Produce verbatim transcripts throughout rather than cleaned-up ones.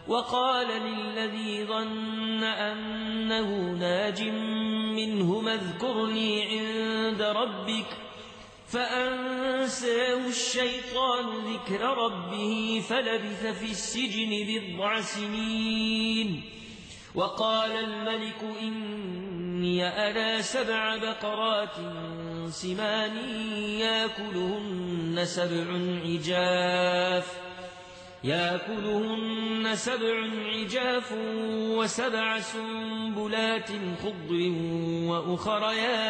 وقال للذي ظن أنه ناج منهما اذكرني عند ربك فأنساه الشيطان ذكر ربه فلبث في السجن بضع سنين. وقال الملك إني أرى سبع بقرات سمان يأكلهن سبع عجاف يأكلهن سبع عجاف وسبع سنبلات خضر وأخر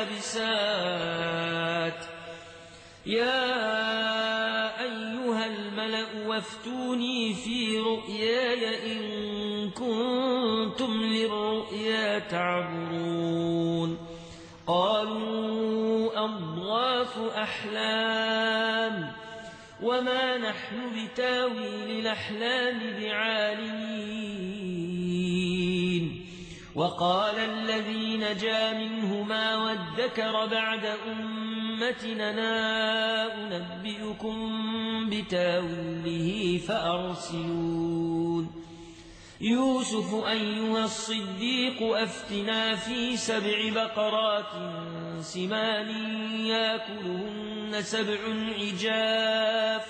يابسات يا أيها الملأ وافتوني في رؤياي إن كنتم للرؤيا تعبرون. قالوا أضغاث أحلام وما نحن بتاويل الأحلام بعالمين. وقال الذي نجا منهما وادكر بعد أمتنا أنبئكم بتاويله فأرسلون. يوسف أيها الصديق أفتنا في سبع بقرات سمان يأكلهن سبع عجاف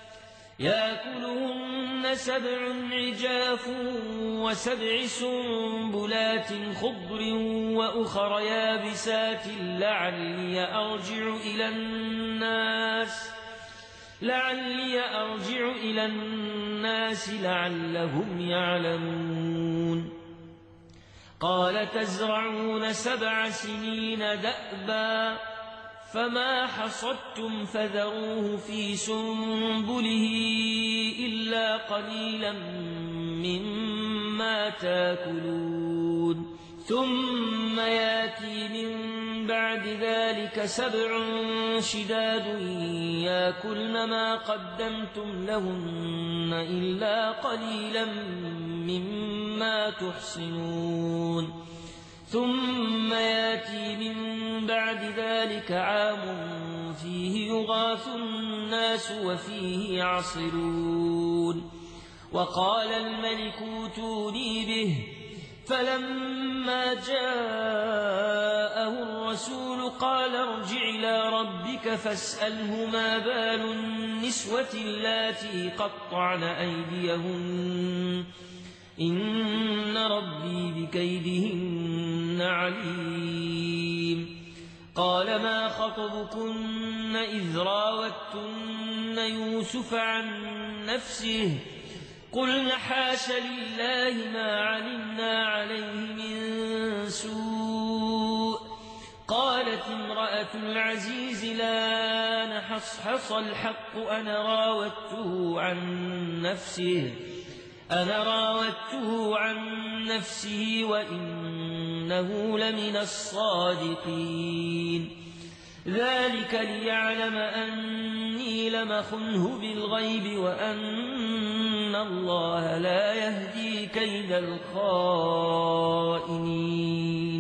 يأكلهن سبع عجاف وسبع سنبلات خضر وأخر يابسات لعلي أرجع إلى الناس لعلي أرجع إلى الناس لعلهم يعلمون. قال تزرعون سبع سنين دأبا فما حصدتم فذروه في سنبله إلا قليلا مما تاكلون. ثم ياتي من بعد ذلك سبع شداد ياكلن ما قدمتم لهن إلا قليلا مما تحصنون. ثم ياتي من بعد ذلك عام فيه يغاث الناس وفيه يعصرون. وقال الملك اوتوني به فلما جاءه الرسول قال ارجع إلى ربك فاسأله ما بال النسوة اللاتي قطعن أيديهن إن ربي بكيدهن عليم. قال ما خطبكن إذ راوتن يوسف عن نفسه قلن حاش لله ما علمنا عليه من سوء. قالت امرأة العزيز لا نحصحص الحق أنا راودته عن نفسه أنا راودته عن نفسه وإنه لمن الصادقين. ذلك ليعلم أني لم أخنه بالغيب وأن الله لا يهدي كيد الخائنين.